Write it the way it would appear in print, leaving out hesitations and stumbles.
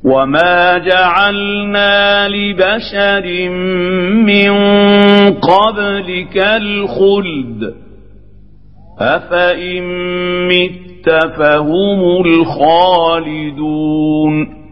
وما جعلنا لبشر من قبلك الخلد أفإن مت فهم الخالدون